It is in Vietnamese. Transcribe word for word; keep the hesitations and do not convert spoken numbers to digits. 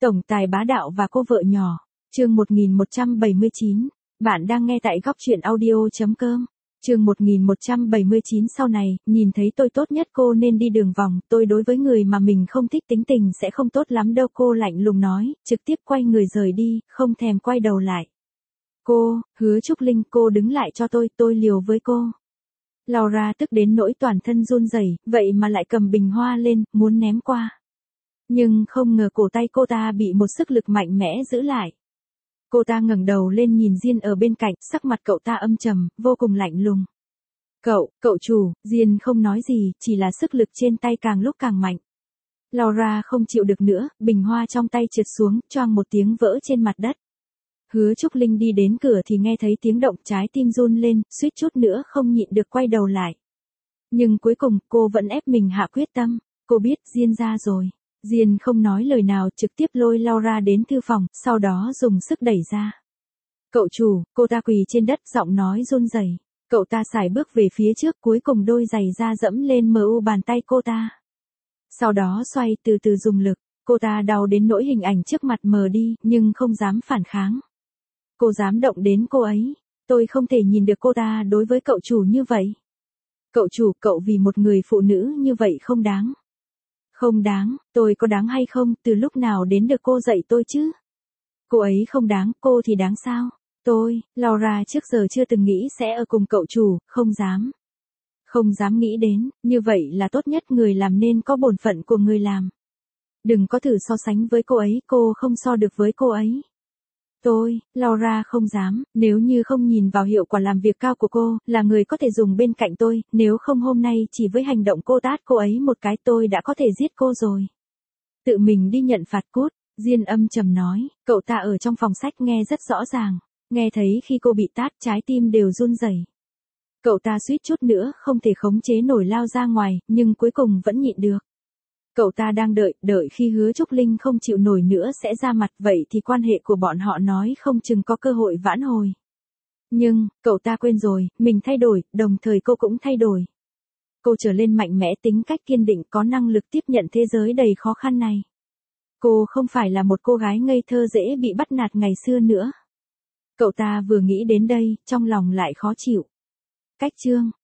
Tổng tài bá đạo và cô vợ nhỏ. Chương một nghìn một trăm bảy mươi chín. Bạn đang nghe tại góc truyện audio chấm com. Chương một nghìn một trăm bảy mươi chín. Sau này, nhìn thấy tôi tốt nhất cô nên đi đường vòng, tôi đối với người mà mình không thích tính tình sẽ không tốt lắm đâu, cô lạnh lùng nói, trực tiếp quay người rời đi, không thèm quay đầu lại. Cô, Hứa Trúc Linh, cô đứng lại cho tôi, tôi liều với cô. Laura tức đến nỗi toàn thân run rẩy, vậy mà lại cầm bình hoa lên, muốn ném qua. Nhưng không ngờ cổ tay cô ta bị một sức lực mạnh mẽ giữ lại. Cô ta ngẩng đầu lên nhìn Diên ở bên cạnh, sắc mặt cậu ta âm trầm, vô cùng lạnh lùng. Cậu, cậu chủ, Diên không nói gì, chỉ là sức lực trên tay càng lúc càng mạnh. Laura không chịu được nữa, bình hoa trong tay trượt xuống, choang một tiếng vỡ trên mặt đất. Hứa Trúc Linh đi đến cửa thì nghe thấy tiếng động, trái tim run lên, suýt chút nữa không nhịn được quay đầu lại. Nhưng cuối cùng, cô vẫn ép mình hạ quyết tâm, cô biết Diên ra rồi. Diên không nói lời nào, trực tiếp lôi Laura đến thư phòng, sau đó dùng sức đẩy ra. Cậu chủ, cô ta quỳ trên đất, giọng nói run rẩy. Cậu ta sải bước về phía trước, cuối cùng đôi giày da dẫm lên mờ u bàn tay cô ta. Sau đó xoay từ từ dùng lực, cô ta đau đến nỗi hình ảnh trước mặt mờ đi, nhưng không dám phản kháng. Cô dám động đến cô ấy, tôi không thể nhìn được cô ta đối với cậu chủ như vậy. Cậu chủ, cậu vì một người phụ nữ như vậy không đáng. Không đáng, tôi có đáng hay không, từ lúc nào đến được cô dạy tôi chứ? Cô ấy không đáng, cô thì đáng sao? Tôi, Laura trước giờ chưa từng nghĩ sẽ ở cùng cậu chủ, không dám. Không dám nghĩ đến, như vậy là tốt nhất, người làm nên có bổn phận của người làm. Đừng có thử so sánh với cô ấy, cô không so được với cô ấy. Tôi, Laura không dám, nếu như không nhìn vào hiệu quả làm việc cao của cô, là người có thể dùng bên cạnh tôi, nếu không hôm nay chỉ với hành động cô tát cô ấy một cái tôi đã có thể giết cô rồi. Tự mình đi nhận phạt cút, Diên âm trầm nói, cậu ta ở trong phòng sách nghe rất rõ ràng, nghe thấy khi cô bị tát trái tim đều run rẩy. Cậu ta suýt chút nữa không thể khống chế nổi lao ra ngoài, nhưng cuối cùng vẫn nhịn được. Cậu ta đang đợi, đợi khi Hứa Trúc Linh không chịu nổi nữa sẽ ra mặt, vậy thì quan hệ của bọn họ nói không chừng có cơ hội vãn hồi. Nhưng, cậu ta quên rồi, mình thay đổi, đồng thời cô cũng thay đổi. Cô trở lên mạnh mẽ, tính cách kiên định, có năng lực tiếp nhận thế giới đầy khó khăn này. Cô không phải là một cô gái ngây thơ dễ bị bắt nạt ngày xưa nữa. Cậu ta vừa nghĩ đến đây, trong lòng lại khó chịu. Cách chương